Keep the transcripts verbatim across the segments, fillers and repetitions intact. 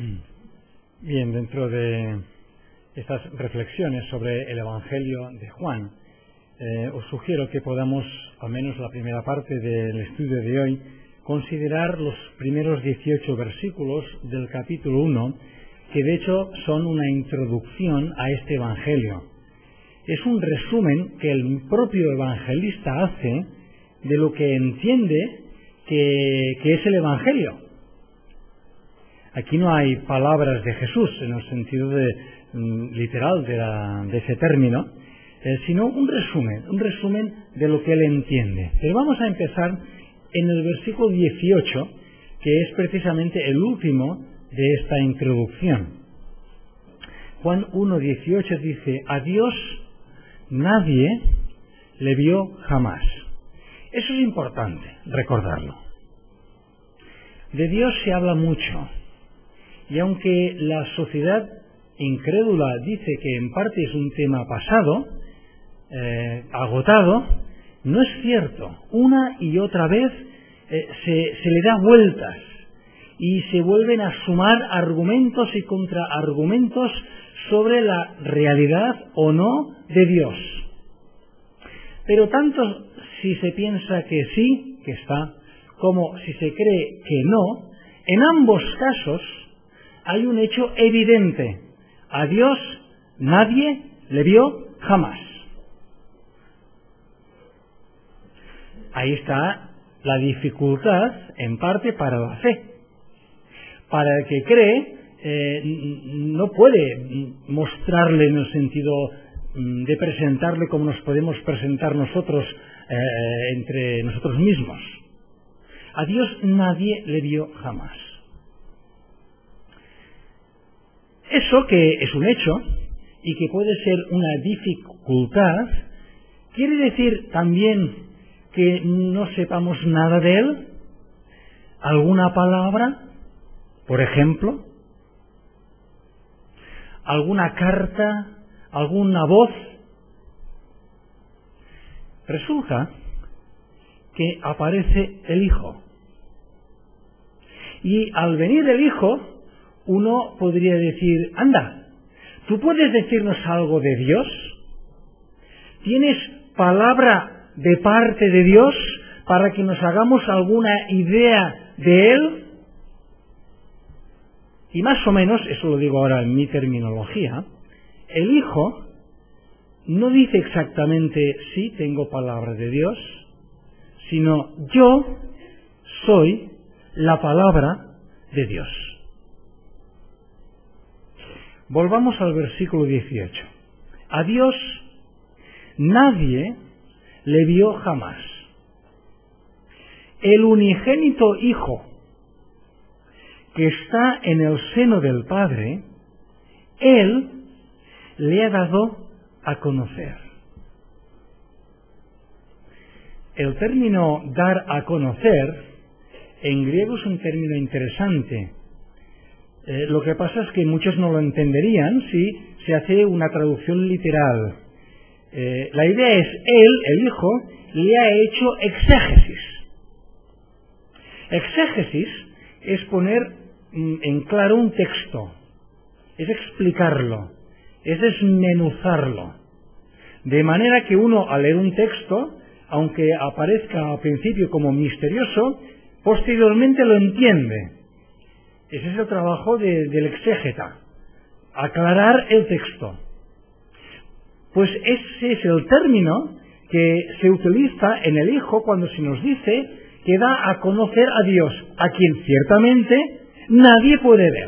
Bien, dentro de estas reflexiones sobre el Evangelio de Juan, eh, os sugiero que podamos, al menos la primera parte del estudio de hoy, considerar los primeros dieciocho versículos del capítulo uno, que de hecho son una introducción a este Evangelio. Es un resumen que el propio evangelista hace de lo que entiende que, que es el Evangelio. Aquí no hay palabras de Jesús en el sentido de, mm, literal de, la, de ese término, eh, sino un resumen, un resumen de lo que él entiende. Pero vamos a empezar en el versículo dieciocho, que es precisamente el último de esta introducción. Juan uno dieciocho dice: a Dios nadie le vio jamás. Eso es importante recordarlo. De Dios se habla mucho. Y aunque la sociedad incrédula dice que en parte es un tema pasado, eh, agotado, no es cierto. Una y otra vez eh, se, se le da vueltas y se vuelven a sumar argumentos y contraargumentos sobre la realidad o no de Dios. Pero tanto si se piensa que sí, que está, como si se cree que no, en ambos casos hay un hecho evidente: a Dios nadie le vio jamás. Ahí está la dificultad, en parte, para la fe. Para el que cree, eh, no puede mostrarle en el sentido de presentarle como nos podemos presentar nosotros eh, entre nosotros mismos. A Dios nadie le vio jamás. Eso, que es un hecho y que puede ser una dificultad, ¿quiere decir también que no sepamos nada de Él? ¿Alguna palabra, por ejemplo? ¿Alguna carta? ¿Alguna voz? Resulta que aparece el Hijo. Y al venir el Hijo, uno podría decir: anda, ¿tú puedes decirnos algo de Dios? ¿Tienes palabra de parte de Dios para que nos hagamos alguna idea de Él? Y más o menos, eso lo digo ahora en mi terminología, el Hijo no dice exactamente sí, tengo palabra de Dios, sino yo soy la palabra de Dios. Volvamos al versículo dieciocho. A Dios nadie le vio jamás. El unigénito Hijo que está en el seno del Padre, Él le ha dado a conocer. El término dar a conocer en griego es un término interesante. Eh, lo que pasa es que muchos no lo entenderían si se hace una traducción literal. Eh, la idea es: Él, el Hijo, le ha hecho exégesis. Exégesis es poner mm, en claro un texto, es explicarlo, es desmenuzarlo. De manera que uno, al leer un texto, aunque aparezca al principio como misterioso, posteriormente lo entiende. Ese es el trabajo de, del exégeta, aclarar el texto. Pues ese es el término que se utiliza en el Hijo cuando se nos dice que da a conocer a Dios, a quien ciertamente nadie puede ver.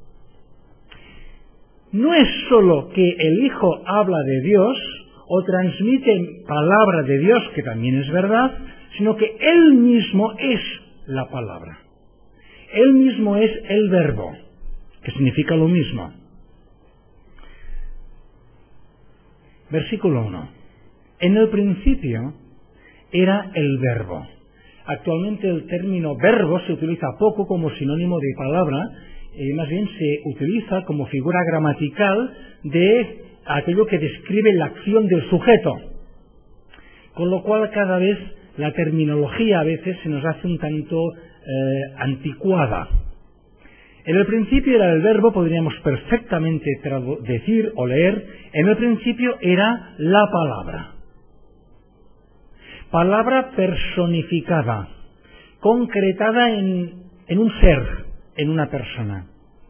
No es sólo que el Hijo habla de Dios o transmite palabra de Dios, que también es verdad, sino que Él mismo es la palabra. Él mismo es el Verbo, que significa lo mismo. Versículo uno. En el principio era el Verbo. Actualmente el término verbo se utiliza poco como sinónimo de palabra, eh, más bien se utiliza como figura gramatical de aquello que describe la acción del sujeto. Con lo cual cada vez la terminología a veces se nos hace un tanto eh, anticuada. En el principio era el verbo, podríamos perfectamente decir o leer, en el principio era la palabra. Palabra personificada, concretada en, en un ser, en una persona.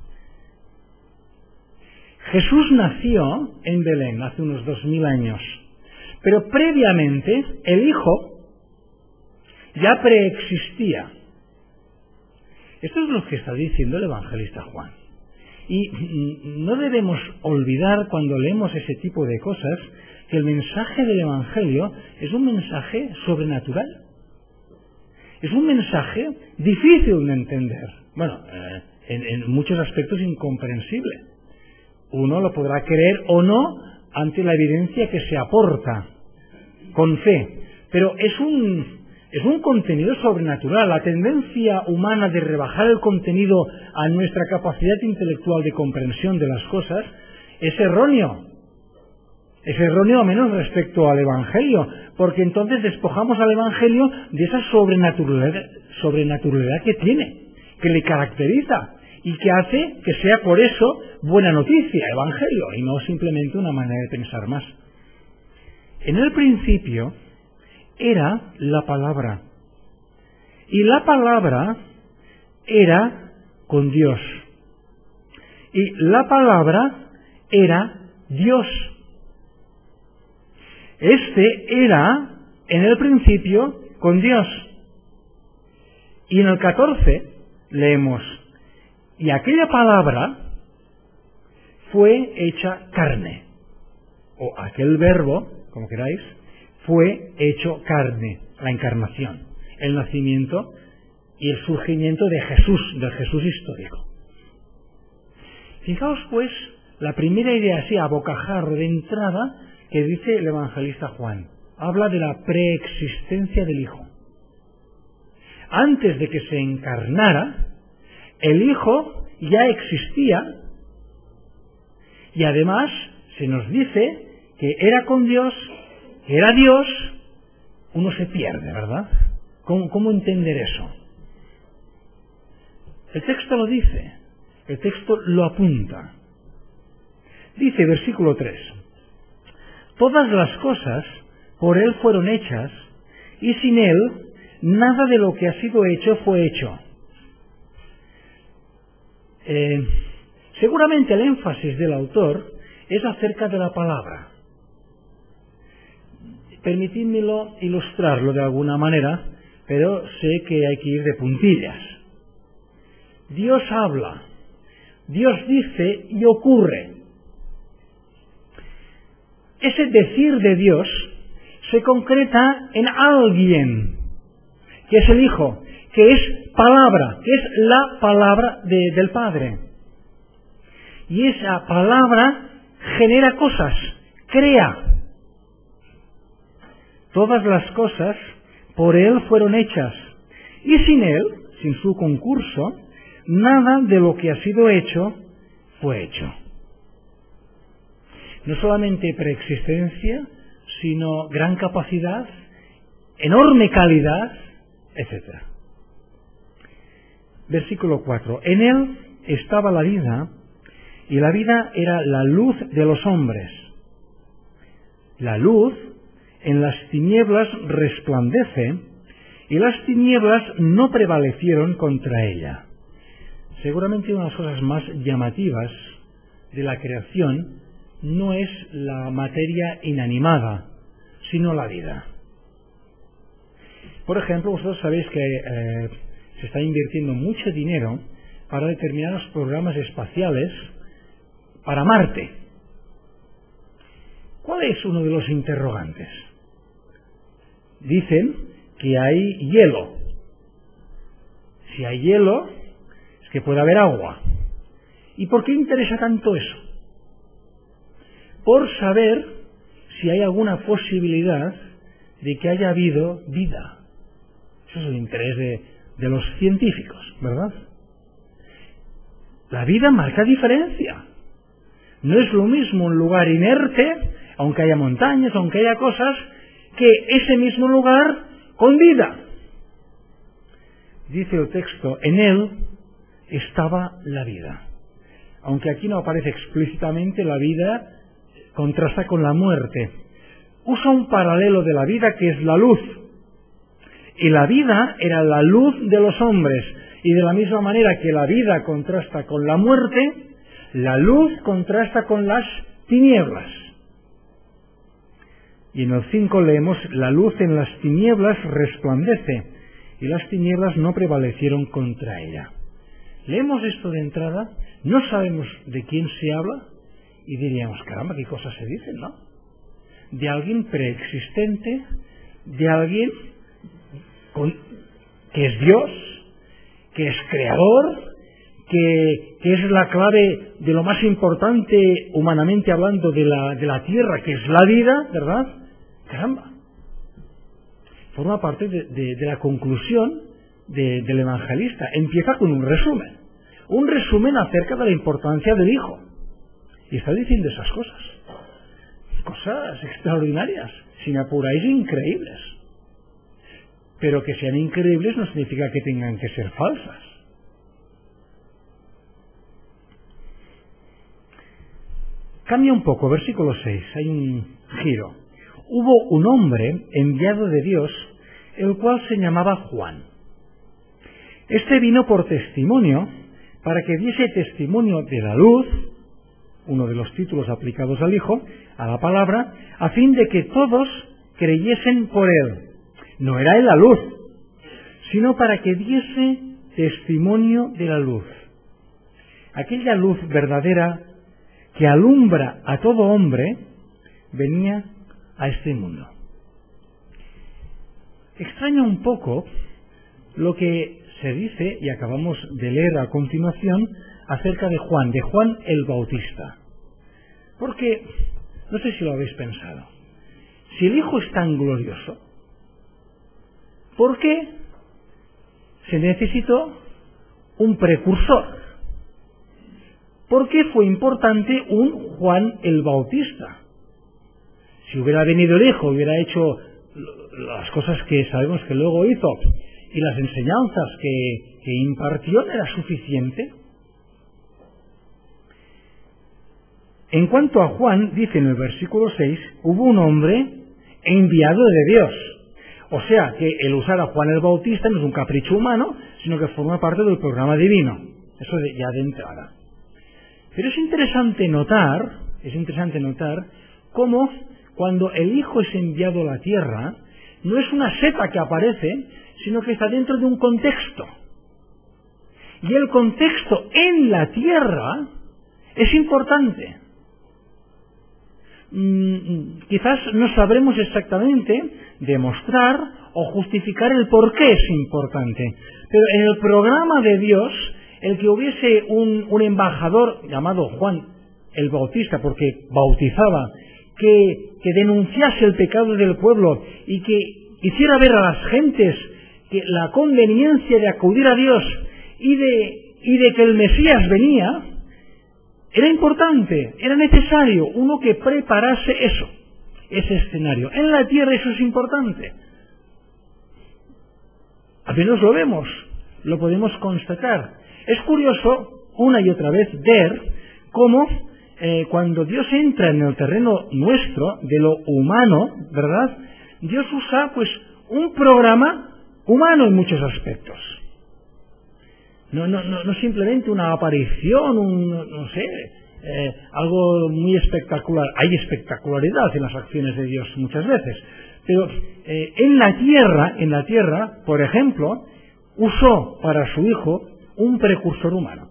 Jesús nació en Belén hace unos dos mil años, pero previamente el Hijo ya preexistía. Esto es lo que está diciendo el evangelista Juan. Y no debemos olvidar cuando leemos ese tipo de cosas que el mensaje del Evangelio es un mensaje sobrenatural. Es un mensaje difícil de entender. Bueno, eh, en, en muchos aspectos incomprensible. Uno lo podrá creer o no ante la evidencia que se aporta con fe. Pero es un... Es un contenido sobrenatural. La tendencia humana de rebajar el contenido a nuestra capacidad intelectual de comprensión de las cosas es erróneo. Es erróneo a menos respecto al Evangelio, porque entonces despojamos al Evangelio de esa sobrenaturalidad, sobrenaturalidad que tiene, que le caracteriza y que hace que sea por eso buena noticia, Evangelio, y no simplemente una manera de pensar más. En el principio era la palabra. Y la palabra era con Dios. Y la palabra era Dios. Este era en el principio con Dios. Y en el catorce leemos, y aquella palabra fue hecha carne. O aquel verbo, como queráis, fue hecho carne, la encarnación, el nacimiento y el surgimiento de Jesús, del Jesús histórico. Fijaos pues la primera idea así a bocajarro de entrada que dice el evangelista Juan. Habla de la preexistencia del Hijo. Antes de que se encarnara, el Hijo ya existía y además se nos dice que era con Dios, que era Dios. Uno se pierde, ¿verdad? ¿Cómo, cómo entender eso? El texto lo dice, el texto lo apunta. Dice, versículo tres, todas las cosas por Él fueron hechas, y sin Él nada de lo que ha sido hecho fue hecho. Eh, seguramente el énfasis del autor es acerca de la palabra. Permitidmelo ilustrarlo de alguna manera, pero sé que hay que ir de puntillas. Dios habla, Dios dice y ocurre. Ese decir de Dios se concreta en alguien, que es el Hijo, que es palabra, que es la palabra de, del Padre. Y esa palabra genera cosas, crea. Todas las cosas por Él fueron hechas, y sin Él, sin su concurso, nada de lo que ha sido hecho fue hecho. No solamente preexistencia, sino gran capacidad, enorme calidad, etcétera. Versículo cuatro. En Él estaba la vida, y la vida era la luz de los hombres. La luz en las tinieblas resplandece, y las tinieblas no prevalecieron contra ella. Seguramente una de las cosas más llamativas de la creación no es la materia inanimada, sino la vida. Por ejemplo, vosotros sabéis que eh, se está invirtiendo mucho dinero para determinados programas espaciales para Marte. ¿Cuál es uno de los interrogantes? Dicen que hay hielo. Si hay hielo, es que puede haber agua. ¿Y por qué interesa tanto eso? Por saber si hay alguna posibilidad de que haya habido vida. Eso es el interés de, de los científicos, ¿verdad? La vida marca diferencia. No es lo mismo un lugar inerte, aunque haya montañas, aunque haya cosas, que ese mismo lugar con vida. Dice el texto, en Él estaba la vida. Aunque aquí no aparece explícitamente, la vida contrasta con la muerte. Usa un paralelo de la vida que es la luz. Y la vida era la luz de los hombres. Y de la misma manera que la vida contrasta con la muerte, la luz contrasta con las tinieblas. Y en el cinco leemos: la luz en las tinieblas resplandece, y las tinieblas no prevalecieron contra ella. Leemos esto de entrada, no sabemos de quién se habla, y diríamos, caramba, qué cosas se dicen, ¿no? De alguien preexistente, de alguien con, que es Dios, que es creador, que, que es la clave de lo más importante humanamente hablando de la, de la tierra, que es la vida, ¿verdad? Caramba. Forma parte de, de, de la conclusión de, del evangelista. Empieza con un resumen. Un resumen acerca de la importancia del Hijo. Y está diciendo esas cosas. Cosas extraordinarias, si me apuráis, increíbles. Pero que sean increíbles no significa que tengan que ser falsas. Cambia un poco, versículo seis, hay un giro. Hubo un hombre enviado de Dios, el cual se llamaba Juan. Este vino por testimonio, para que diese testimonio de la luz, uno de los títulos aplicados al Hijo, a la palabra, a fin de que todos creyesen por él. No era él la luz, sino para que diese testimonio de la luz. Aquella luz verdadera que alumbra a todo hombre, venía a este mundo. Extraña un poco lo que se dice, y acabamos de leer a continuación, acerca de Juan, de Juan el Bautista. Porque, no sé si lo habéis pensado, si el Hijo es tan glorioso, ¿por qué se necesitó un precursor? ¿Por qué fue importante un Juan el Bautista? Si hubiera venido el Hijo, hubiera hecho las cosas que sabemos que luego hizo, y las enseñanzas que, que impartió, ¿era suficiente? En cuanto a Juan, dice en el versículo seis, hubo un hombre enviado de Dios. O sea, que el usar a Juan el Bautista no es un capricho humano, sino que forma parte del programa divino. Eso de, ya de entrada. Pero es interesante notar, es interesante notar cómo cuando el Hijo es enviado a la tierra, no es una seta que aparece, sino que está dentro de un contexto. Y el contexto en la tierra es importante. Mm, quizás no sabremos exactamente demostrar o justificar el por qué es importante, pero en el programa de Dios, el que hubiese un, un embajador llamado Juan el Bautista, porque bautizaba, que, que denunciase el pecado del pueblo y que hiciera ver a las gentes que la conveniencia de acudir a Dios y de, y de que el Mesías venía, era importante, era necesario uno que preparase eso, ese escenario. En la tierra eso es importante. Apenas lo vemos, lo podemos constatar. Es curioso, una y otra vez, ver cómo eh, cuando Dios entra en el terreno nuestro, de lo humano, ¿verdad? Dios usa, pues, un programa humano en muchos aspectos. No, no, no, no simplemente una aparición, un, no sé, eh, algo muy espectacular. Hay espectacularidad en las acciones de Dios muchas veces. Pero eh, en la tierra, en la tierra, por ejemplo, usó para su Hijo un precursor humano.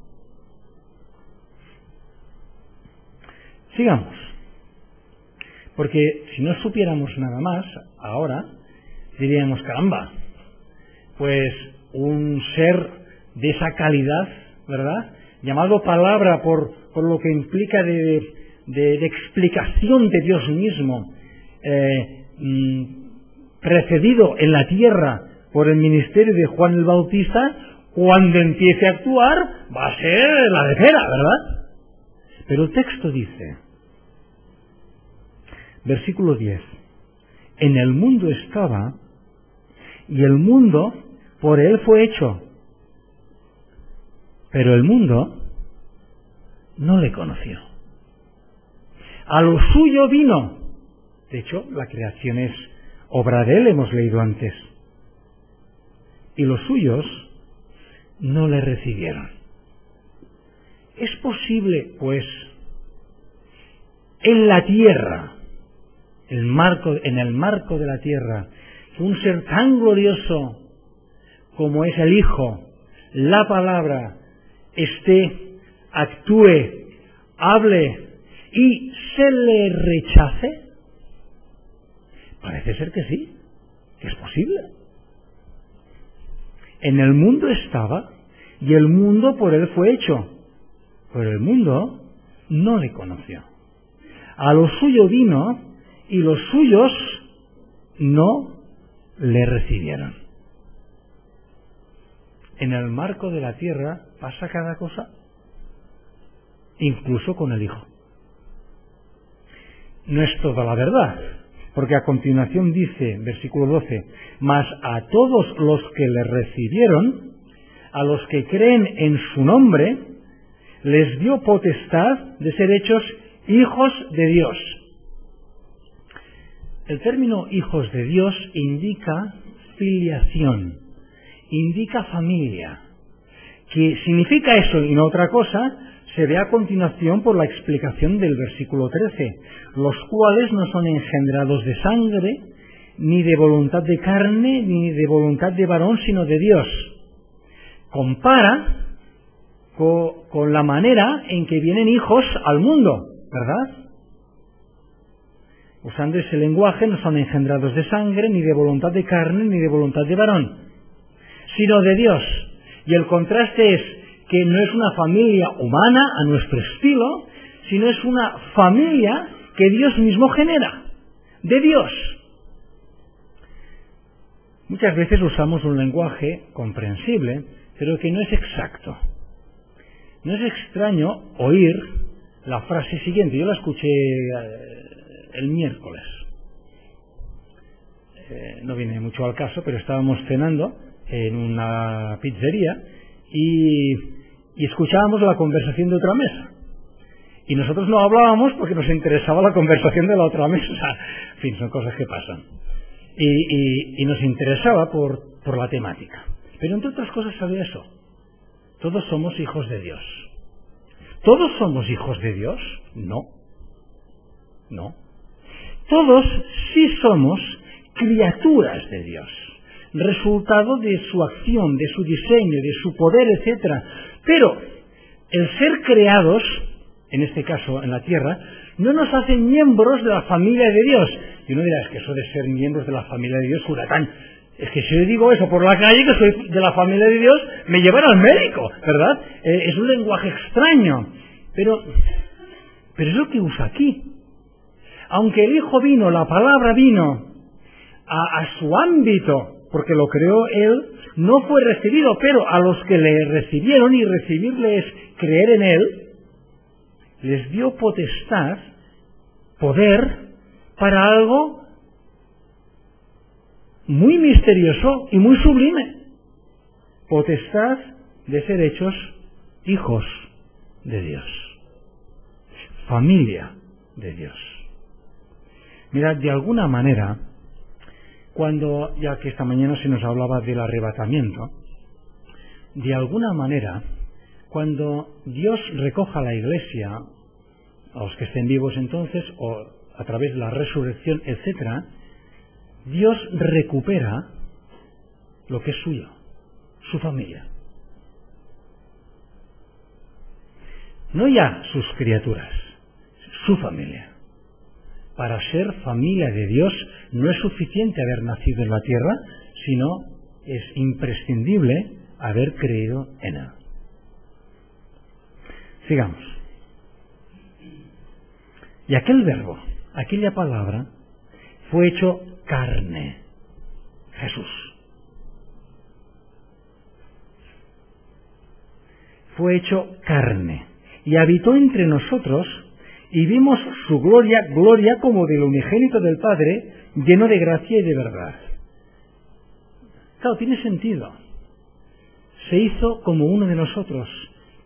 Sigamos. Porque si no supiéramos nada más, ahora, diríamos, caramba, pues un ser de esa calidad, ¿verdad?, llamado palabra por, por lo que implica de, de, de explicación de Dios mismo, eh, mm, precedido en la tierra por el ministerio de Juan el Bautista, cuando empiece a actuar va a ser la de cera, ¿verdad? Pero el texto dice, versículo diez, en el mundo estaba y el mundo por él fue hecho, Pero el mundo no le conoció. A lo suyo vino. De hecho, la creación es obra de él, hemos leído antes. Y los suyos no le recibieron. ¿Es posible, pues, en la tierra, el marco, en el marco de la tierra, que un ser tan glorioso como es el Hijo, la palabra, esté, actúe, hable y se le rechace? Parece ser que sí, que es posible. En el mundo estaba y el mundo por él fue hecho, pero el mundo no le conoció. A lo suyo vino y los suyos no le recibieron. En el marco de la tierra pasa cada cosa, incluso con el Hijo. No es toda la verdad, porque a continuación dice, versículo doce, mas a todos los que le recibieron, a los que creen en su nombre, les dio potestad de ser hechos hijos de Dios. El término hijos de Dios indica filiación, indica familia. Que significa eso y no otra cosa, se ve a continuación por la explicación del versículo trece, los cuales no son engendrados de sangre, ni de voluntad de carne, ni de voluntad de varón, sino de Dios. Compara con, con la manera en que vienen hijos al mundo, ¿verdad? Usando ese lenguaje, no son engendrados de sangre, ni de voluntad de carne, ni de voluntad de varón, sino de Dios. Y el contraste es que no es una familia humana a nuestro estilo, sino es una familia que Dios mismo genera, de Dios. Muchas veces usamos un lenguaje comprensible, pero que no es exacto. No es extraño oír la frase siguiente. Yo la escuché el miércoles. Eh, no viene mucho al caso, pero estábamos cenando en una pizzería y, y escuchábamos la conversación de otra mesa. Y nosotros no hablábamos porque nos interesaba la conversación de la otra mesa. En fin, son cosas que pasan. Y, y, y nos interesaba por, por la temática. Pero entre otras cosas sabía eso. Todos somos hijos de Dios. ¿Todos somos hijos de Dios? No. No. Todos sí somos criaturas de Dios, resultado de su acción, de su diseño, de su poder, etcétera. Pero el ser creados, en este caso en la tierra, no nos hace miembros de la familia de Dios. Y uno dirá, es que eso de ser miembros de la familia de Dios, Huracán, es que si yo digo eso por la calle, que soy de la familia de Dios, me llevan al médico, ¿verdad? Eh, es un lenguaje extraño, pero, pero es lo que usa aquí. Aunque el Hijo vino, la palabra vino a, a su ámbito, porque lo creó Él, no fue recibido, pero a los que le recibieron, y recibirle es creer en Él, les dio potestad, poder, para algo muy misterioso y muy sublime. Potestad de ser hechos hijos de Dios. Familia de Dios. Mirad, de alguna manera, cuando, ya que esta mañana se nos hablaba del arrebatamiento, de alguna manera, cuando Dios recoja a la Iglesia, a los que estén vivos entonces, o a través de la resurrección, etcétera, Dios recupera lo que es suyo, su familia. No ya sus criaturas, su familia. Para ser familia de Dios no es suficiente haber nacido en la tierra, sino es imprescindible haber creído en Él. Sigamos. Y aquel verbo, aquella palabra, fue hecho carne. Jesús. Fue hecho carne y habitó entre nosotros y vimos su gloria, gloria como del unigénito del Padre, lleno de gracia y de verdad. Claro, tiene sentido. Se hizo como uno de nosotros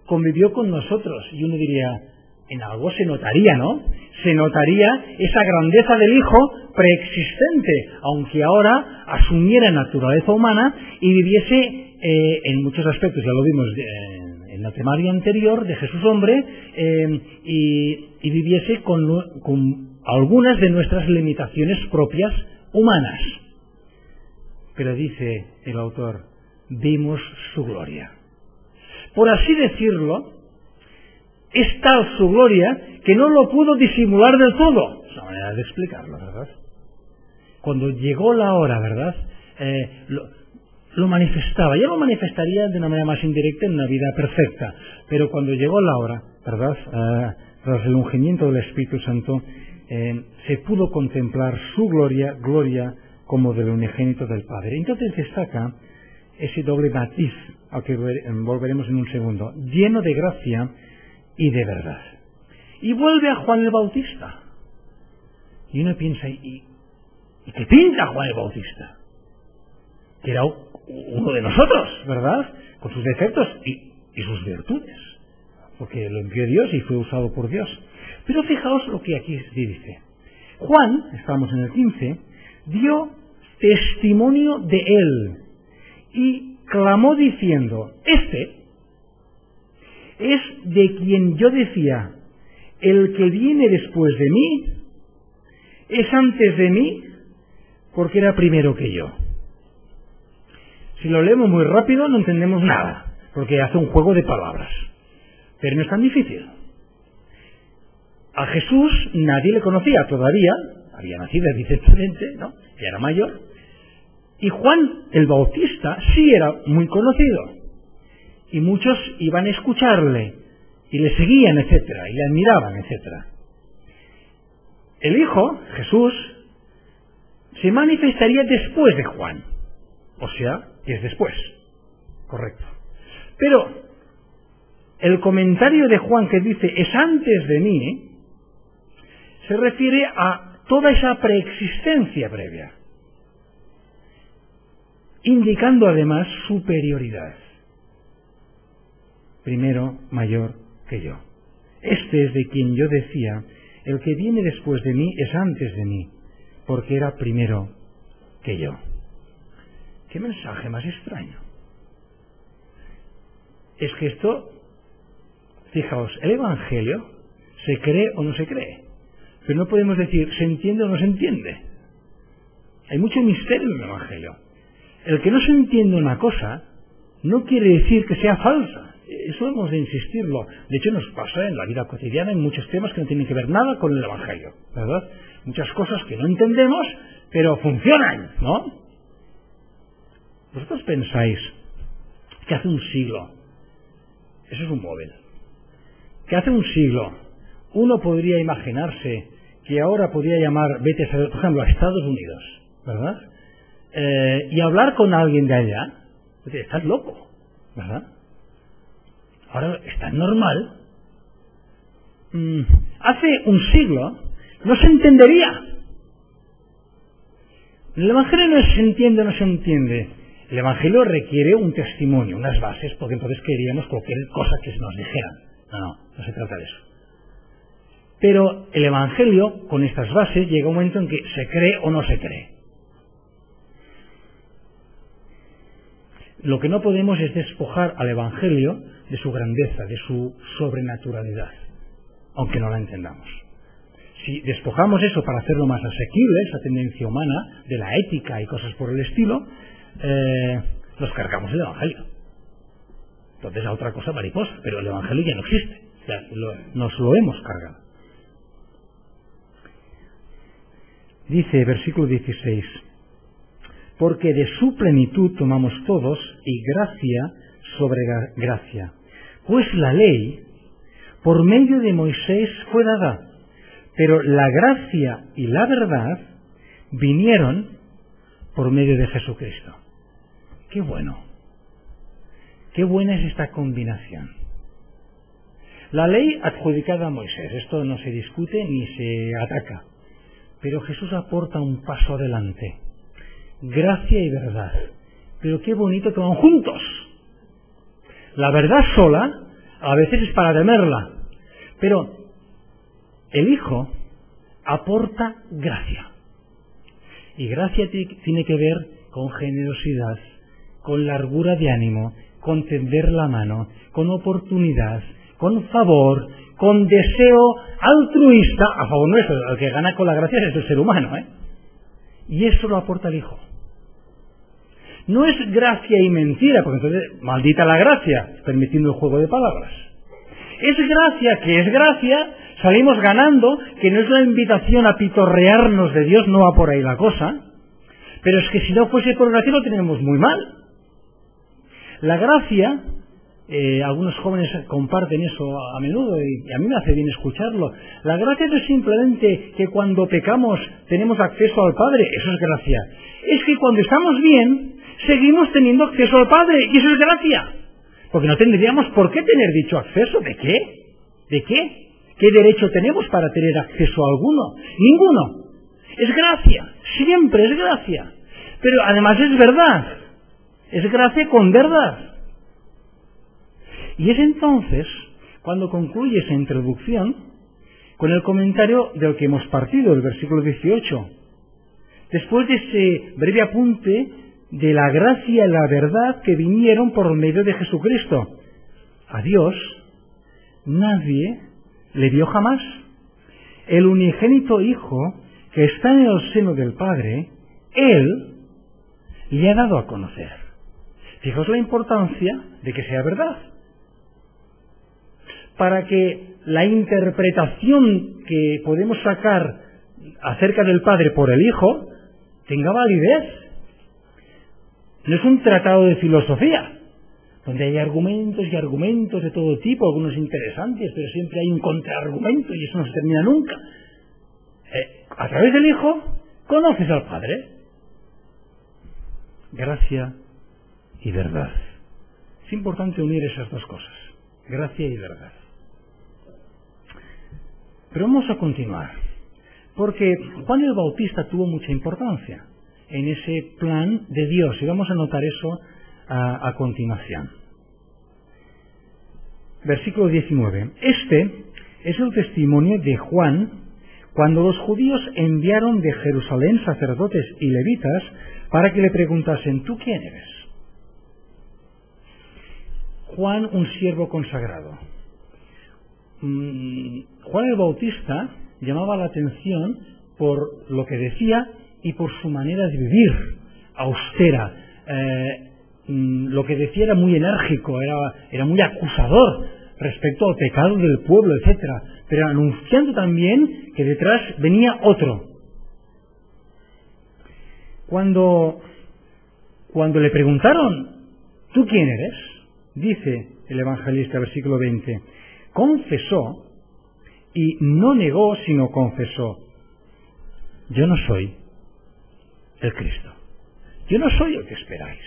convivió con nosotros. Y uno diría, en algo se notaría, ¿no? Se notaría esa grandeza del Hijo preexistente, aunque ahora asumiera naturaleza humana y viviese eh, en muchos aspectos, ya lo vimos eh, en la temario anterior, de Jesús hombre, eh, y, y viviese con, con algunas de nuestras limitaciones propias humanas. Pero dice el autor, vimos su gloria. Por así decirlo, es tal su gloria que no lo pudo disimular del todo. Es una manera de explicarlo, ¿verdad? Cuando llegó la hora, ¿verdad? Eh, lo, lo manifestaba. Ya lo manifestaría de una manera más indirecta en una vida perfecta. Pero cuando llegó la hora, ¿verdad? Eh, tras el ungimiento del Espíritu Santo, eh, se pudo contemplar su gloria, gloria como del unigénito del Padre. Entonces destaca ese doble matiz, al que volveremos en un segundo, lleno de gracia y de verdad. Y vuelve a Juan el Bautista. Y uno piensa, ¿y, y qué pinta Juan el Bautista? Que era uno de nosotros, ¿verdad? Con sus defectos y, y sus virtudes. Porque lo envió Dios y fue usado por Dios. Pero fijaos lo que aquí dice. Juan, estamos en el quince, dio testimonio de él y clamó diciendo, este es de quien yo decía, el que viene después de mí es antes de mí porque era primero que yo. Si lo leemos muy rápido no entendemos nada, porque hace un juego de palabras. Pero no es tan difícil. A Jesús nadie le conocía todavía, había nacido recientemente, ¿no? Ya era mayor. Y Juan el Bautista sí era muy conocido. Y muchos iban a escucharle, y le seguían, etcétera, y le admiraban, etcétera. El Hijo, Jesús, se manifestaría después de Juan. O sea, que es después. Correcto. Pero el comentario de Juan que dice, es antes de mí, se refiere a toda esa preexistencia previa, indicando además superioridad. Primero, mayor que yo. Este es de quien yo decía, el que viene después de mí es antes de mí, porque era primero que yo. ¿Qué mensaje más extraño? Es que esto, fijaos, el Evangelio se cree o no se cree, pero no podemos decir se entiende o no se entiende. Hay mucho misterio en el Evangelio. El que no se entiende una cosa no quiere decir que sea falsa. Eso hemos de insistirlo. De hecho, nos pasa en la vida cotidiana en muchos temas que no tienen que ver nada con el Evangelio, ¿verdad? Muchas cosas que no entendemos, pero funcionan, ¿no? ¿Vosotros pensáis que hace un siglo, eso es un móvil, que hace un siglo uno podría imaginarse que ahora podría llamar, vete a saber, por ejemplo, a Estados Unidos, ¿verdad? Eh, y hablar con alguien de allá? Estás loco, ¿verdad? Ahora es tan normal. Mm, hace un siglo no se entendería. El Evangelio no se entiende o no se entiende. El Evangelio requiere un testimonio, unas bases, porque entonces queríamos cualquier cosa que nos dijeran. No, no, no se trata de eso. Pero el Evangelio, con estas bases, llega un momento en que se cree o no se cree. Lo que no podemos es despojar al Evangelio de su grandeza, de su sobrenaturalidad, aunque no la entendamos. Si despojamos eso para hacerlo más asequible, esa tendencia humana, de la ética y cosas por el estilo, eh, nos cargamos el Evangelio. Entonces a otra cosa mariposa, pero el Evangelio ya no existe, o sea, lo, nos lo hemos cargado. Dice, versículo dieciséis, porque de su plenitud tomamos todos y gracia sobre gracia. Pues la ley, por medio de Moisés, fue dada, pero la gracia y la verdad vinieron por medio de Jesucristo. ¡Qué bueno! ¡Qué buena es esta combinación! La ley adjudicada a Moisés, esto no se discute ni se ataca, pero Jesús aporta un paso adelante. Gracia y verdad. Pero qué bonito que van juntos. La verdad sola a veces es para temerla, pero el Hijo aporta gracia. Y gracia tiene que ver con generosidad, con largura de ánimo, con tender la mano, con oportunidad, con favor, con deseo altruista a favor nuestro. El que gana con la gracia es el ser humano, ¿eh? Y eso lo aporta el Hijo. No es gracia y mentira, porque entonces maldita la gracia, permitiendo el juego de palabras. Es gracia, que es gracia, salimos ganando, que no es la invitación a pitorrearnos de Dios, no va por ahí la cosa, pero es que si no fuese por gracia lo tenemos muy mal. La gracia, eh, algunos jóvenes comparten eso a menudo y, y a mí me hace bien escucharlo. La gracia no es simplemente que cuando pecamos tenemos acceso al Padre, eso es gracia. Es que cuando estamos bien, seguimos teniendo acceso al Padre, y eso es gracia. Porque no tendríamos por qué tener dicho acceso. ¿De qué? ¿De qué? ¿Qué derecho tenemos para tener acceso a alguno? Ninguno. Es gracia. Siempre es gracia. Pero además es verdad. Es gracia con verdad. Y es entonces cuando concluye esa introducción con el comentario del que hemos partido, el versículo dieciocho. Después de ese breve apunte de la gracia y la verdad que vinieron por medio de Jesucristo. A Dios nadie le vio jamás. El unigénito Hijo que está en el seno del Padre, Él le ha dado a conocer. Fijaos la importancia de que sea verdad. Para que la interpretación que podemos sacar acerca del Padre por el Hijo tenga validez. No es un tratado de filosofía, donde hay argumentos y argumentos de todo tipo, algunos interesantes, pero siempre hay un contraargumento y eso no se termina nunca. Eh, a través del Hijo conoces al Padre. Gracia y verdad. Es importante unir esas dos cosas, gracia y verdad. Pero vamos a continuar, porque Juan el Bautista tuvo mucha importancia en ese plan de Dios, y vamos a notar eso a, a continuación. Versículo diecinueve. Este es el testimonio de Juan cuando los judíos enviaron de Jerusalén sacerdotes y levitas para que le preguntasen: ¿tú quién eres? Juan, un siervo consagrado. Mm, Juan el Bautista llamaba la atención por lo que decía y por su manera de vivir, austera. Eh, lo que decía era muy enérgico, era, era muy acusador respecto al pecado del pueblo, etcétera, pero anunciando también que detrás venía otro. Cuando, cuando le preguntaron: ¿tú quién eres?, dice el evangelista, versículo veinte, confesó, y no negó, sino confesó: yo no soy el Cristo. Yo no soy el que esperáis.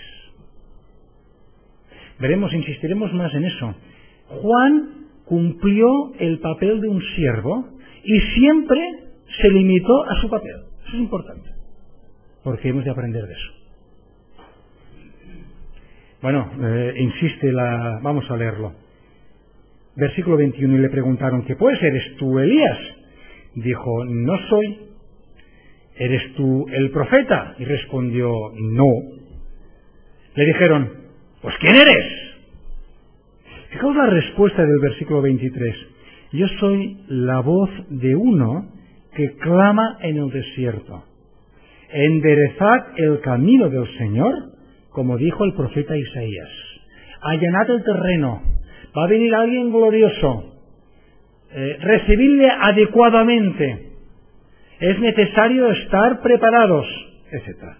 Veremos, insistiremos más en eso. Juan cumplió el papel de un siervo y siempre se limitó a su papel. Eso es importante, porque hemos de aprender de eso. Bueno, eh, insiste la... Vamos a leerlo. Versículo veintiuno, y le preguntaron: ¿qué pues? ¿Eres tú Elías? Dijo: no soy. ¿Eres tú el profeta? Y respondió: no. Le dijeron: pues ¿quién eres? Fijaos la respuesta del versículo veintitrés. Yo soy la voz de uno que clama en el desierto: enderezad el camino del Señor, como dijo el profeta Isaías. Allanad el terreno, va a venir alguien glorioso, eh, recibidle adecuadamente, es necesario estar preparados, etcétera.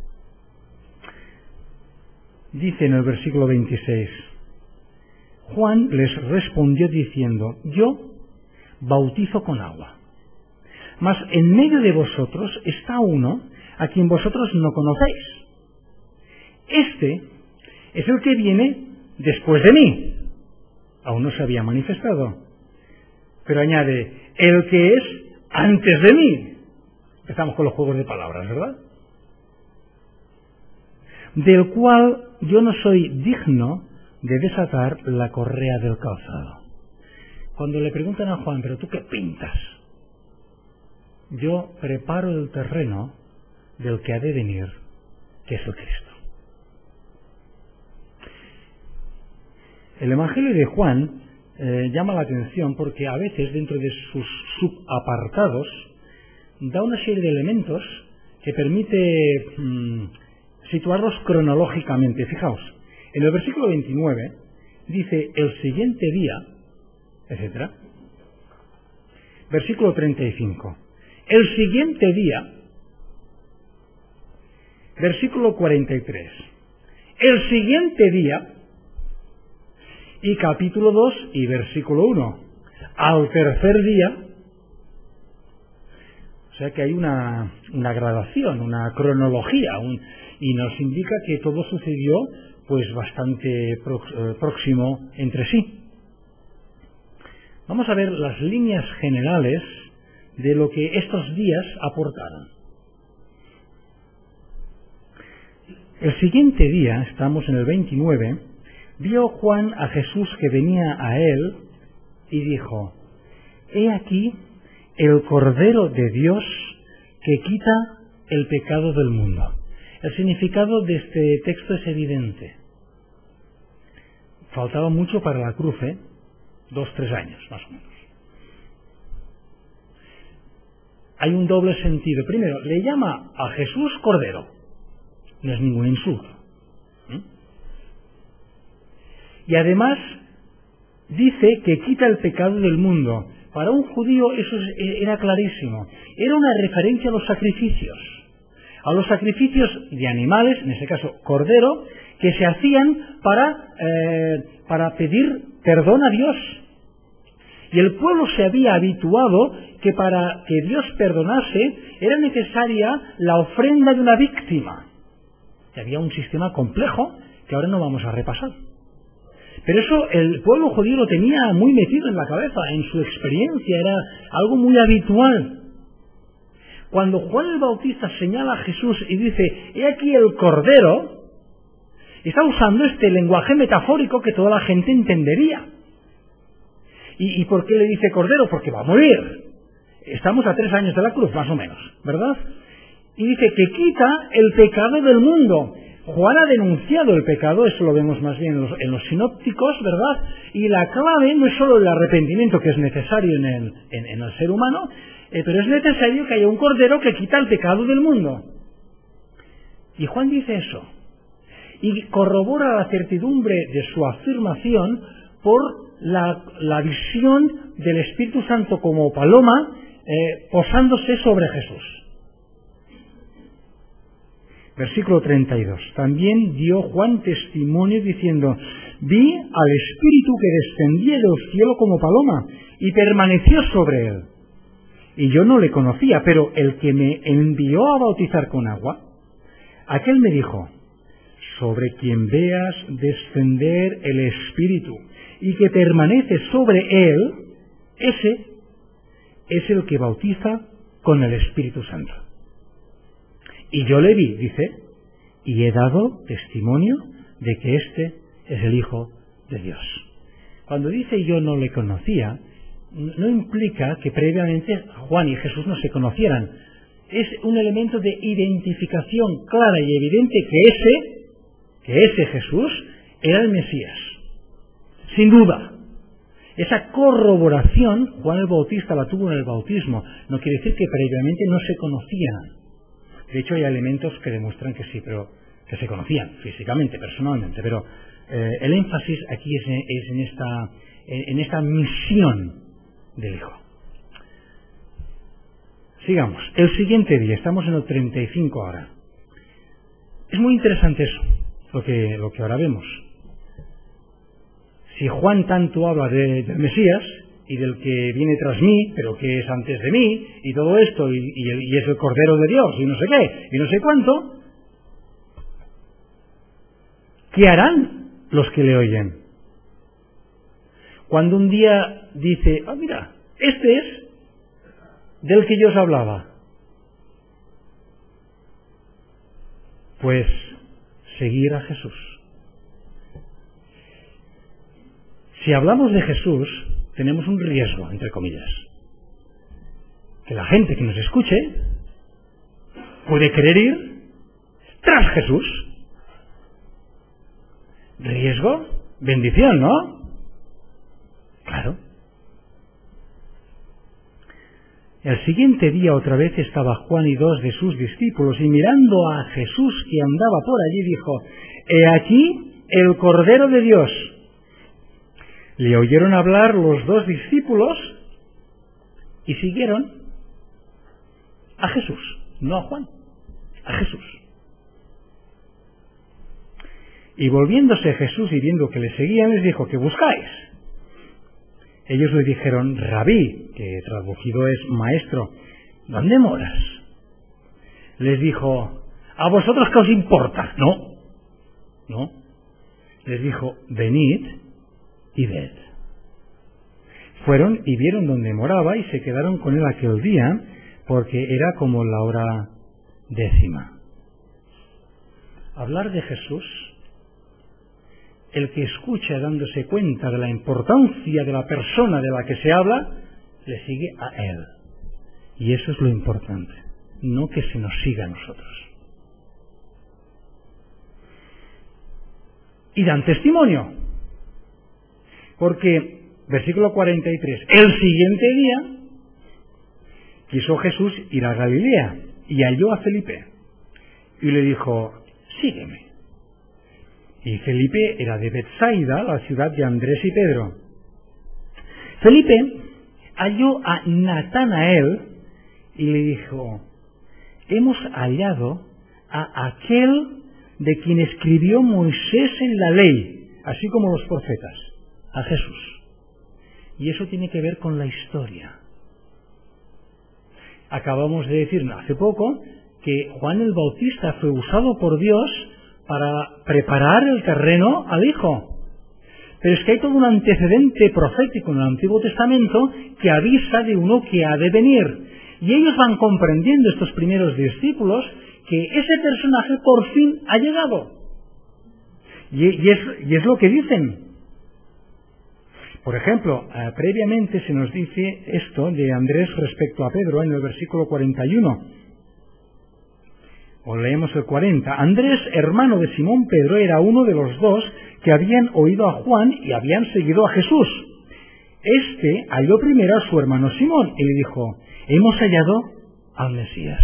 Dice en el versículo veintiséis, Juan les respondió diciendo: yo bautizo con agua, mas en medio de vosotros está uno a quien vosotros no conocéis. Este es el que viene después de mí. Aún no se había manifestado. Pero añade: el que es antes de mí. Empezamos con los juegos de palabras, ¿verdad? Del cual yo no soy digno de desatar la correa del calzado. Cuando le preguntan a Juan, ¿pero tú qué pintas? Yo preparo el terreno del que ha de venir, que es el Cristo. El Evangelio de Juan eh, llama la atención porque a veces dentro de sus subapartados da una serie de elementos que permite mmm, situarlos cronológicamente. Fijaos, en el versículo veintinueve dice el siguiente día, etcétera. Versículo treinta y cinco. El siguiente día, versículo cuarenta y tres. El siguiente día, y capítulo dos y versículo uno. Al tercer día, o sea que hay una, una gradación, una cronología, un, y nos indica que todo sucedió pues bastante pro, eh, próximo entre sí. Vamos a ver las líneas generales de lo que estos días aportaron. El siguiente día, estamos en el veintinueve, vio Juan a Jesús que venía a él y dijo: He aquí el Cordero de Dios que quita el pecado del mundo. El significado de este texto es evidente. Faltaba mucho para la cruz, ¿eh? Dos, tres años, más o menos. Hay un doble sentido. Primero, le llama a Jesús Cordero. No es ningún insulto. ¿Mm? Y además dice que quita el pecado del mundo. Para un judío eso era clarísimo. Era una referencia a los sacrificios. A los sacrificios de animales, en este caso cordero, que se hacían para, eh, para pedir perdón a Dios. Y el pueblo se había habituado que para que Dios perdonase era necesaria la ofrenda de una víctima. Y había un sistema complejo que ahora no vamos a repasar. Pero eso el pueblo judío lo tenía muy metido en la cabeza, en su experiencia, era algo muy habitual. Cuando Juan el Bautista señala a Jesús y dice, he aquí el Cordero, está usando este lenguaje metafórico que toda la gente entendería. ¿Y, y por qué le dice Cordero? Porque va a morir. Estamos a tres años de la cruz, más o menos, ¿verdad? Y dice que quita el pecado del mundo. Juan ha denunciado el pecado, eso lo vemos más bien en los, en los sinópticos, ¿verdad? Y la clave no es solo el arrepentimiento que es necesario en el, en, en el ser humano, eh, pero es necesario que haya un Cordero que quita el pecado del mundo. Y Juan dice eso. Y corrobora la certidumbre de su afirmación por la, la visión del Espíritu Santo como paloma eh, posándose sobre Jesús. Versículo treinta y dos. También dio Juan testimonio diciendo, vi al Espíritu que descendía del cielo como paloma y permaneció sobre él. Y yo no le conocía, pero el que me envió a bautizar con agua, aquel me dijo, sobre quien veas descender el Espíritu y que permanece sobre él, ese es el que bautiza con el Espíritu Santo. Y yo le vi, dice, y he dado testimonio de que este es el Hijo de Dios. Cuando dice yo no le conocía, no implica que previamente Juan y Jesús no se conocieran. Es un elemento de identificación clara y evidente que ese, que ese Jesús era el Mesías. Sin duda. Esa corroboración Juan el Bautista la tuvo en el bautismo. No quiere decir que previamente no se conocían. De hecho, hay elementos que demuestran que sí, pero que se conocían físicamente, personalmente. Pero eh, el énfasis aquí es, es en, esta, en esta misión del Hijo. Sigamos. El siguiente día, estamos en el treinta y cinco ahora. Es muy interesante eso, lo que, lo que ahora vemos. Si Juan tanto habla de, del Mesías y del que viene tras mí, pero que es antes de mí, y todo esto, y, y, y es el Cordero de Dios, y no sé qué, y no sé cuánto, ¿qué harán los que le oyen? Cuando un día dice, ah, mira, este es del que yo os hablaba, pues seguir a Jesús. Si hablamos de Jesús, tenemos un riesgo, entre comillas. Que la gente que nos escuche puede querer ir tras Jesús. ¿Riesgo? Bendición, ¿no? Claro. El siguiente día otra vez estaba Juan y dos de sus discípulos, y mirando a Jesús que andaba por allí, dijo: «He aquí el Cordero de Dios». Le oyeron hablar los dos discípulos y siguieron a Jesús, no a Juan, a Jesús. Y volviéndose Jesús y viendo que le seguían, les dijo: «¿Qué buscáis?». Ellos le dijeron: «Rabí», que traducido es maestro, «¿dónde moras?». Les dijo: «¿A vosotros qué os importa?». No, no. Les dijo: «Venid y ved». Fueron y vieron donde moraba y se quedaron con él aquel día, porque era como la hora décima. Hablar de Jesús, el que escucha dándose cuenta de la importancia de la persona de la que se habla, le sigue a él. Y eso es lo importante, no que se nos siga a nosotros. Y dan testimonio, porque, versículo cuarenta y tres, el siguiente día quiso Jesús ir a Galilea y halló a Felipe y le dijo: «Sígueme». Y Felipe era de Betsaida, la ciudad de Andrés y Pedro. Felipe halló a Natanael y le dijo: «Hemos hallado a aquel de quien escribió Moisés en la ley, así como los profetas, a Jesús». Y eso tiene que ver con la historia. Acabamos de decir hace poco que Juan el Bautista fue usado por Dios para preparar el terreno al Hijo. Pero es que hay todo un antecedente profético en el Antiguo Testamento que avisa de uno que ha de venir. Y ellos van comprendiendo, estos primeros discípulos, que ese personaje por fin ha llegado. Y, y, es, y es lo que dicen. Por ejemplo, eh, previamente se nos dice esto de Andrés respecto a Pedro en el versículo cuarenta y uno. O leemos el cuarenta. Andrés, hermano de Simón Pedro, era uno de los dos que habían oído a Juan y habían seguido a Jesús. Este halló primero a su hermano Simón y le dijo: «Hemos hallado al Mesías».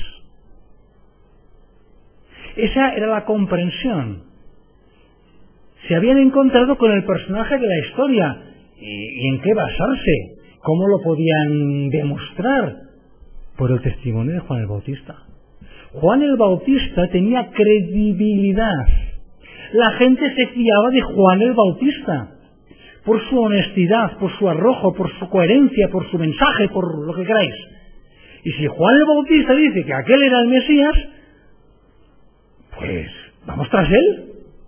Esa era la comprensión. Se habían encontrado con el personaje de la historia. ¿Y en qué basarse? ¿Cómo lo podían demostrar? Por el testimonio de Juan el Bautista. Juan el Bautista tenía credibilidad. La gente se fiaba de Juan el Bautista por su honestidad, por su arrojo, por su coherencia, por su mensaje, por lo que queráis. Y si Juan el Bautista dice que aquel era el Mesías, pues vamos tras él.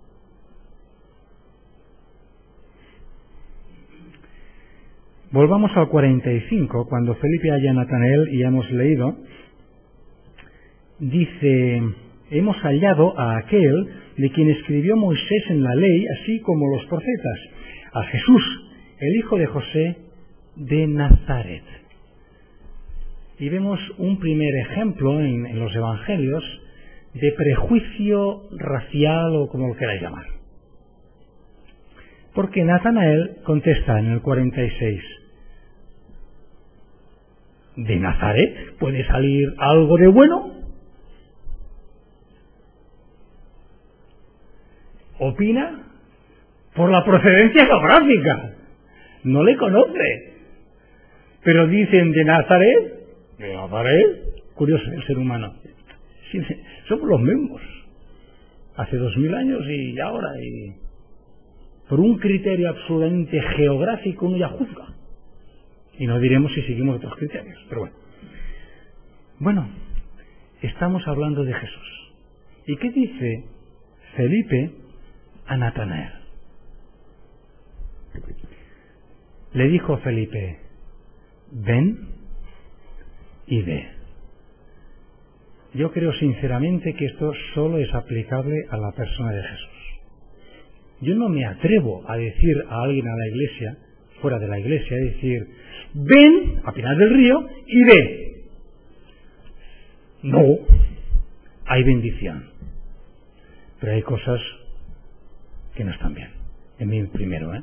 Volvamos al cuarenta y cinco, cuando Felipe halla a Natanael, y hemos leído, dice: «Hemos hallado a aquel de quien escribió Moisés en la ley, así como los profetas, a Jesús, el hijo de José de Nazaret». Y vemos un primer ejemplo en, en los evangelios de prejuicio racial, o como lo queráis llamar. Porque Natanael contesta en el cuarenta y seis: ¿de Nazaret puede salir algo de bueno? Opina por la procedencia geográfica. No le conoce. Pero dicen: ¿de Nazaret? ¿De Nazaret? Curioso el ser humano. Sí, somos los mismos. Hace dos mil años y ahora. Y por un criterio absolutamente geográfico uno ya juzga. Y no diremos si seguimos otros criterios. Pero bueno. Bueno, estamos hablando de Jesús. ¿Y qué dice Felipe a Natanael? Le dijo Felipe: «Ven y ve». Yo creo sinceramente que esto solo es aplicable a la persona de Jesús. yo no me atrevo a decir a alguien a la iglesia, fuera de la iglesia, decir, ven a Pinar del Río y ve. No, hay bendición, pero hay cosas que no están bien. En mí primero, ¿eh?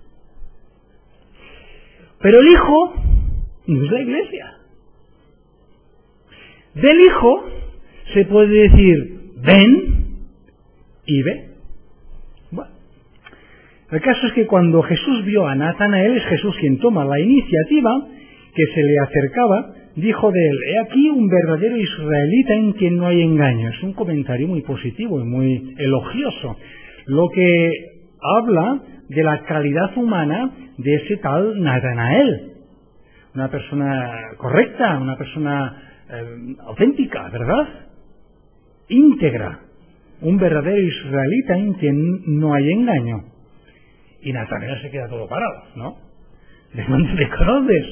Pero el Hijo no es la iglesia. Del Hijo se puede decir, ven y ve. Bueno, el caso es que cuando Jesús vio a Natanael, es Jesús quien toma la iniciativa, que se le acercaba, dijo de él, he aquí un verdadero israelita en quien no hay engaño. Es un comentario muy positivo y muy elogioso, lo que habla de la calidad humana de ese tal Natanael. Una persona correcta, una persona eh, auténtica, ¿verdad? Íntegra. Un verdadero israelita en quien no hay engaño. Y Natanael se queda todo parado, ¿no? ¿De dónde te conoces?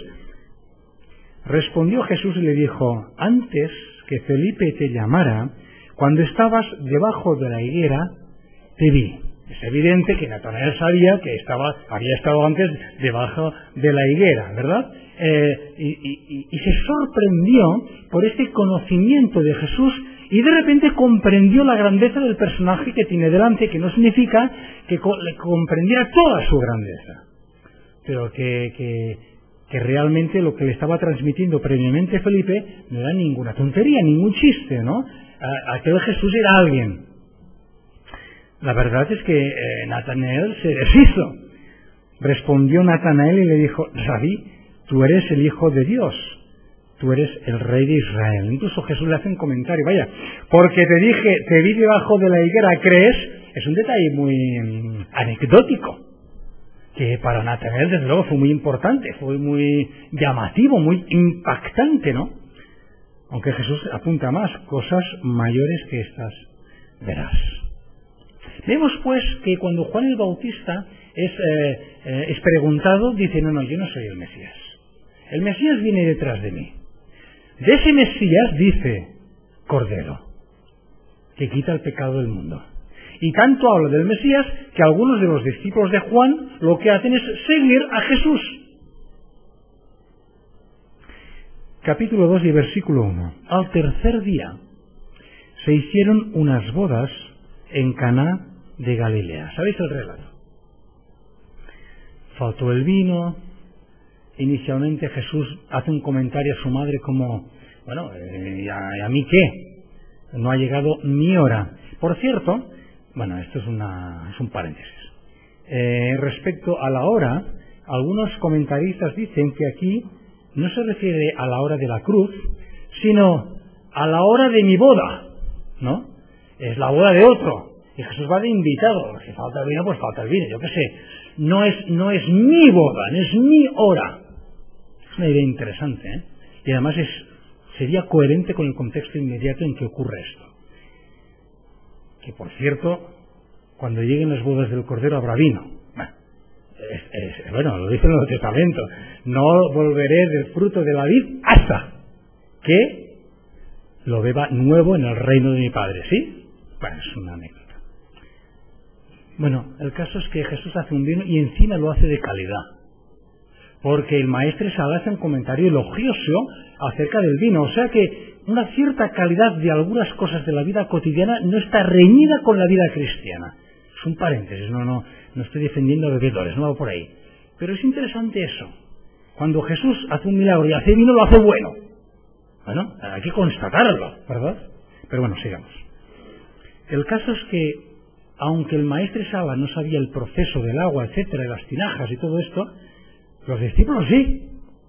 Respondió Jesús y le dijo, antes que Felipe te llamara, cuando estabas debajo de la higuera, te vi. Es evidente que Natanael sabía que estaba, había estado antes debajo de la higuera, ¿verdad? Eh, y, y, y se sorprendió por este conocimiento de Jesús y de repente comprendió la grandeza del personaje que tiene delante, que no significa que co le comprendiera toda su grandeza, pero que, que, que realmente lo que le estaba transmitiendo previamente Felipe no era ninguna tontería, ningún chiste, ¿no? A, aquel Jesús era alguien. La verdad es que eh, Natanael se deshizo. Respondió Natanael y le dijo, Rabí, tú eres el Hijo de Dios, tú eres el Rey de Israel. Incluso Jesús le hace un comentario, vaya, porque te dije, te vi debajo de la higuera, ¿crees? Es un detalle muy um, anecdótico, que para Natanael desde luego fue muy importante, fue muy llamativo, muy impactante, ¿no? Aunque Jesús apunta más, cosas mayores que estas verás. Vemos pues que cuando Juan el Bautista es, eh, eh, es preguntado, dice, no, no, yo no soy el Mesías. El Mesías viene detrás de mí. De ese Mesías dice, Cordero, que quita el pecado del mundo. Y tanto habla del Mesías que algunos de los discípulos de Juan lo que hacen es seguir a Jesús. Capítulo dos y versículo uno. Al tercer día se hicieron unas bodas en Caná de Galilea. ¿Sabéis el relato? Faltó el vino. Inicialmente Jesús hace un comentario a su madre como, bueno, eh, ¿a, ¿a mí qué? No ha llegado mi hora. Por cierto, bueno, esto es, una, es un paréntesis. Eh, respecto a la hora, algunos comentaristas dicen que aquí no se refiere a la hora de la cruz, sino a la hora de mi boda, ¿no? Es la boda de otro. Y Jesús va de invitado. Si falta el vino, pues falta el vino, yo qué sé. No es, no es mi boda, no es mi hora. Es una idea interesante, ¿eh? Y además es, sería coherente con el contexto inmediato en que ocurre esto. Que, por cierto, cuando lleguen las bodas del Cordero habrá vino. Bueno, es, es, bueno, lo dice el Nuevo Testamento. No volveré del fruto de la vid hasta que lo beba nuevo en el reino de mi Padre, ¿sí? Bueno, es una anécdota. Bueno, el caso es que Jesús hace un vino y encima lo hace de calidad. Porque el maestro Sala hace un comentario elogioso acerca del vino. O sea que una cierta calidad de algunas cosas de la vida cotidiana no está reñida con la vida cristiana. Es un paréntesis, no, no, no estoy defendiendo a bebedores, no va por ahí. Pero es interesante eso. Cuando Jesús hace un milagro y hace vino, lo hace bueno. Bueno, hay que constatarlo, ¿verdad? Pero bueno, sigamos. El caso es que, aunque el maestro Sala no sabía el proceso del agua, etcétera, de las tinajas y todo esto, los discípulos sí.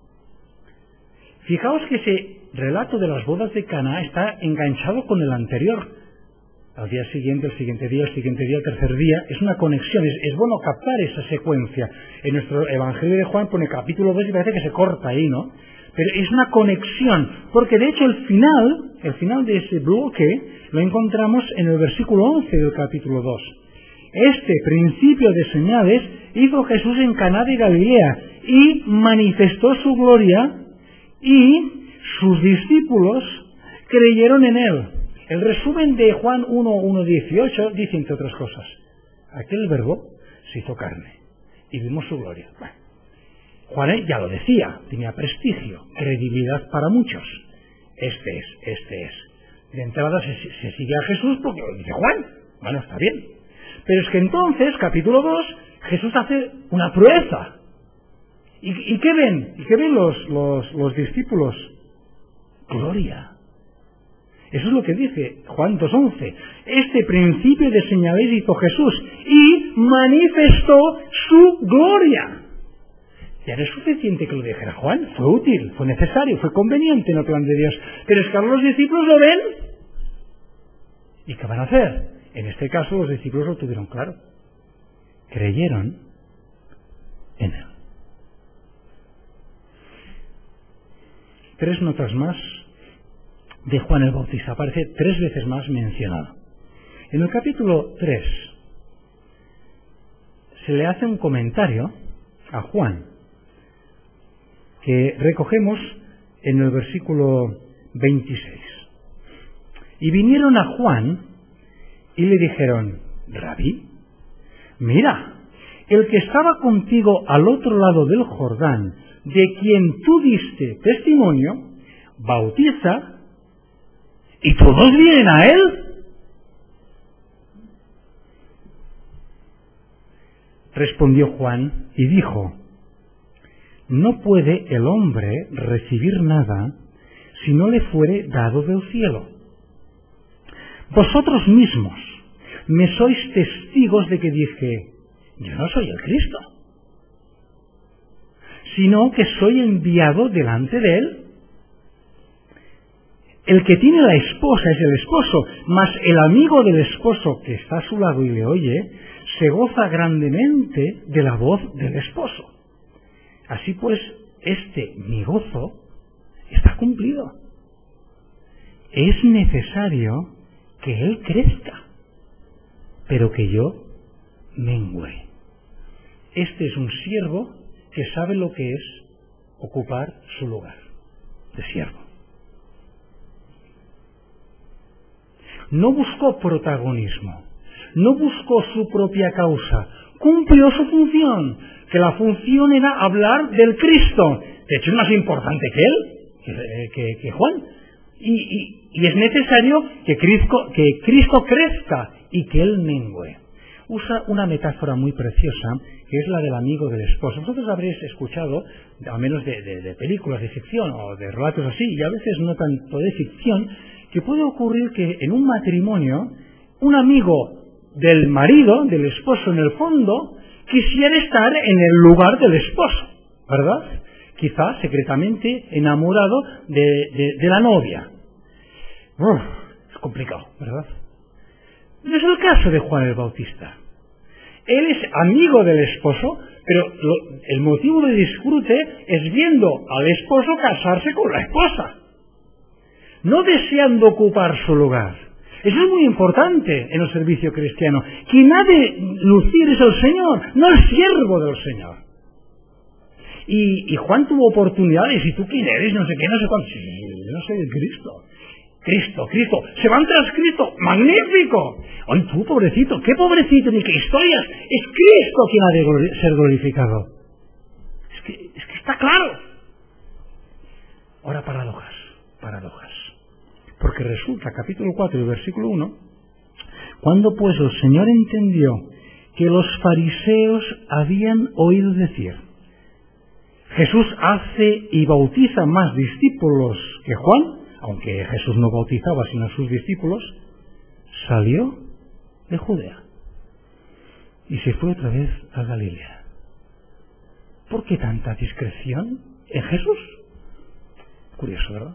Fijaos que ese relato de las bodas de Caná está enganchado con el anterior. Al día siguiente, el siguiente día, el siguiente día, el tercer día. Es una conexión, es, es bueno captar esa secuencia. En nuestro Evangelio de Juan pone capítulo dos y parece que se corta ahí, ¿no? Pero es una conexión, porque de hecho el final, el final de ese bloque, lo encontramos en el versículo once del capítulo dos. Este principio de señales hizo Jesús en Caná de Galilea y manifestó su gloria y sus discípulos creyeron en él. El resumen de Juan uno, uno, dieciocho dice entre otras cosas. aquel verbo se hizo carne y vimos su gloria. Bueno, Juan ya lo decía, tenía prestigio, credibilidad para muchos. Este es, este es. De entrada se, se sigue a Jesús porque lo dice Juan. Bueno, está bien. Pero es que entonces, capítulo dos, Jesús hace una proeza. ¿Y, y qué ven? ¿Y qué ven los, los, los discípulos? Gloria. Eso es lo que dice Juan dos once. Este principio de señales hizo Jesús y manifestó su gloria. Ya no es suficiente que lo dijera Juan, fue útil, fue necesario, fue conveniente en el plan de Dios. Pero es que ahora los discípulos lo ven. ¿Y qué van a hacer? En este caso los discípulos lo tuvieron claro. Creyeron en él. Tres notas más de Juan el Bautista. Aparece tres veces más mencionado. En el capítulo tres se le hace un comentario a Juan que recogemos en el versículo veintiséis. Y vinieron a Juan y le dijeron: Rabí, mira, el que estaba contigo al otro lado del Jordán, de quien tú diste testimonio, bautiza, y todos vienen a él. Respondió Juan y dijo: no puede el hombre recibir nada si no le fuere dado del cielo. Vosotros mismos me sois testigos de que dije: yo no soy el Cristo, sino que soy enviado delante de él. El que tiene la esposa es el esposo, mas el amigo del esposo que está a su lado y le oye, se goza grandemente de la voz del esposo. Así pues, este mi gozo está cumplido. Es necesario que él crezca, pero que yo mengüe. Este es un siervo que sabe lo que es ocupar su lugar de siervo. No buscó protagonismo, no buscó su propia causa, cumplió su función, que la función era hablar del Cristo. De hecho, es más importante que él, que, que, que Juan. Y, y, y es necesario que Cristo, que Cristo crezca y que él mengüe. Usa una metáfora muy preciosa, que es la del amigo del esposo. Vosotros habréis escuchado, al menos de, de, de películas de ficción o de relatos así, y a veces no tanto de ficción, que puede ocurrir que en un matrimonio, un amigo del marido, del esposo en el fondo, quisiera estar en el lugar del esposo, ¿verdad? Quizá secretamente enamorado de, de, de la novia. Uf, es complicado, ¿verdad? No es el caso de Juan el Bautista. Él es amigo del esposo, pero lo, el motivo de disfrute es viendo al esposo casarse con la esposa, no deseando ocupar su lugar. Eso es muy importante en el servicio cristiano. Quien ha de lucir es el Señor, no el siervo del Señor. Y, y Juan tuvo oportunidades, y tú quién eres, no sé qué, no sé cuánto. Sí, yo soy el Cristo. Cristo, Cristo, se van tras Cristo, magnífico. Ay, tú, pobrecito, qué pobrecito, ni qué historias. Es Cristo quien ha de glori- ser glorificado. Es que, es que está claro. Ahora, paradojas, paradojas. Porque resulta, capítulo cuatro y versículo uno, cuando pues el Señor entendió que los fariseos habían oído decir: Jesús hace y bautiza más discípulos que Juan, aunque Jesús no bautizaba sino a sus discípulos, salió de Judea y se fue otra vez a Galilea. ¿Por qué tanta discreción en Jesús? Curioso, ¿verdad?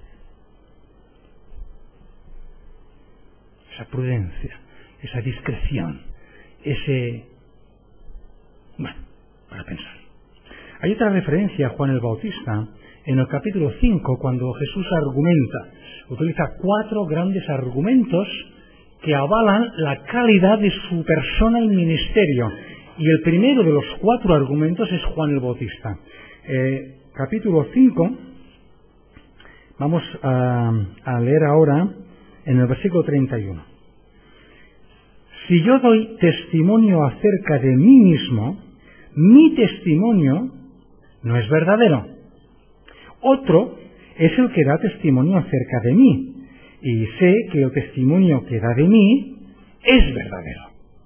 Esa prudencia, esa discreción, ese... Bueno, para pensar. Hay otra referencia a Juan el Bautista en el capítulo cinco, cuando Jesús argumenta, utiliza cuatro grandes argumentos que avalan la calidad de su persona y ministerio. Y el primero de los cuatro argumentos es Juan el Bautista. Eh, capítulo cinco, vamos a, a leer ahora en el versículo treinta y uno. Si yo doy testimonio acerca de mí mismo, mi testimonio no es verdadero. Otro es el que da testimonio acerca de mí, y sé que el testimonio que da de mí es verdadero.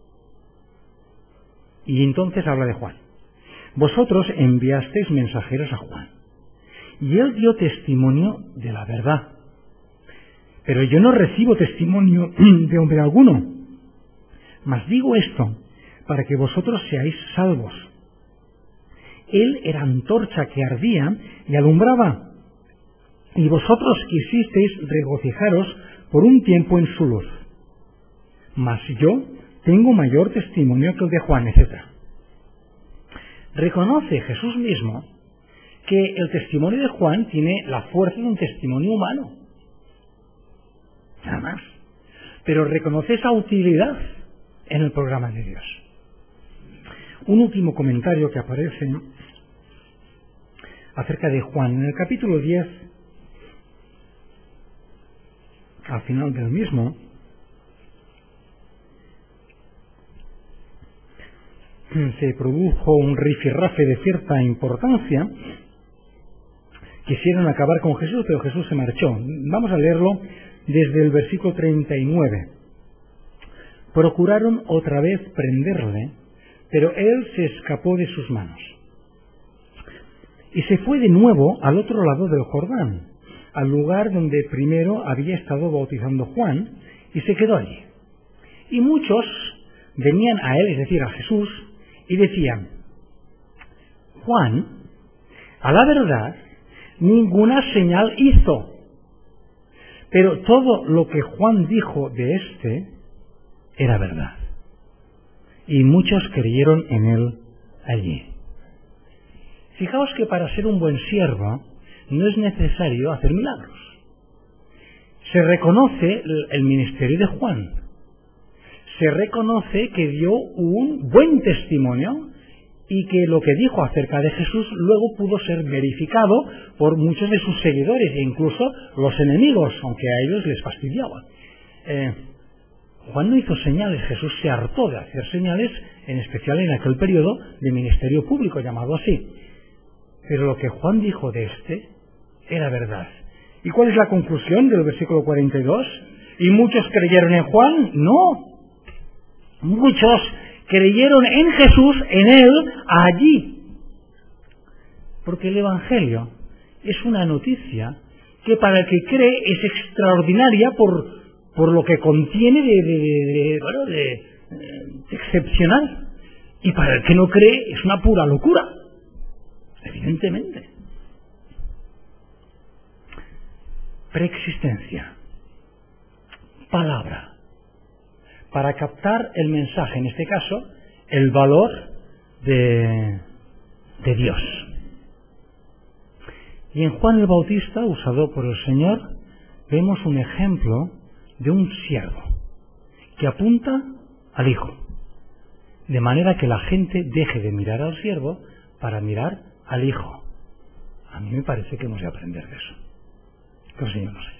Y entonces habla de Juan. Vosotros enviasteis mensajeros a Juan, y él dio testimonio de la verdad. Pero yo no recibo testimonio de hombre alguno, mas digo esto para que vosotros seáis salvos. Él era antorcha que ardía y alumbraba, y vosotros quisisteis regocijaros por un tiempo en su luz. Mas yo tengo mayor testimonio que el de Juan, etcétera. Reconoce Jesús mismo que el testimonio de Juan tiene la fuerza de un testimonio humano. Nada más. Pero reconoce esa utilidad en el programa de Dios. Un último comentario que aparece acerca de Juan. En el capítulo diez, al final del mismo, se produjo un rifirrafe de cierta importancia. Quisieron acabar con Jesús, pero Jesús se marchó. Vamos a leerlo desde el versículo treinta y nueve. Procuraron otra vez prenderle, pero él se escapó de sus manos. Y se fue de nuevo al otro lado del Jordán, al lugar donde primero había estado bautizando Juan, y se quedó allí. Y muchos venían a él, es decir, a Jesús, y decían: Juan, a la verdad, ninguna señal hizo, pero todo lo que Juan dijo de éste era verdad. Y muchos creyeron en él allí. Fijaos que para ser un buen siervo no es necesario hacer milagros. Se reconoce el ministerio de Juan. Se reconoce que dio un buen testimonio y que lo que dijo acerca de Jesús luego pudo ser verificado por muchos de sus seguidores e incluso los enemigos, aunque a ellos les fastidiaba. Eh, Juan no hizo señales, Jesús se hartó de hacer señales, en especial en aquel periodo de ministerio público llamado así. Pero lo que Juan dijo de este era verdad. ¿Y cuál es la conclusión del versículo cuarenta y dos? ¿Y muchos creyeron en Juan? No. Muchos creyeron en Jesús, en él, allí. Porque el Evangelio es una noticia que para el que cree es extraordinaria por, por lo que contiene de, de, de, de, bueno, de, de excepcional. Y para el que no cree es una pura locura. Evidentemente. Preexistencia. Palabra. Para captar el mensaje, en este caso, el valor de, de Dios. Y en Juan el Bautista, usado por el Señor, vemos un ejemplo de un siervo que apunta al Hijo, de manera que la gente deje de mirar al siervo para mirar al Hijo. A mí me parece que hemos de aprender de eso. Que el Señor nos ayude.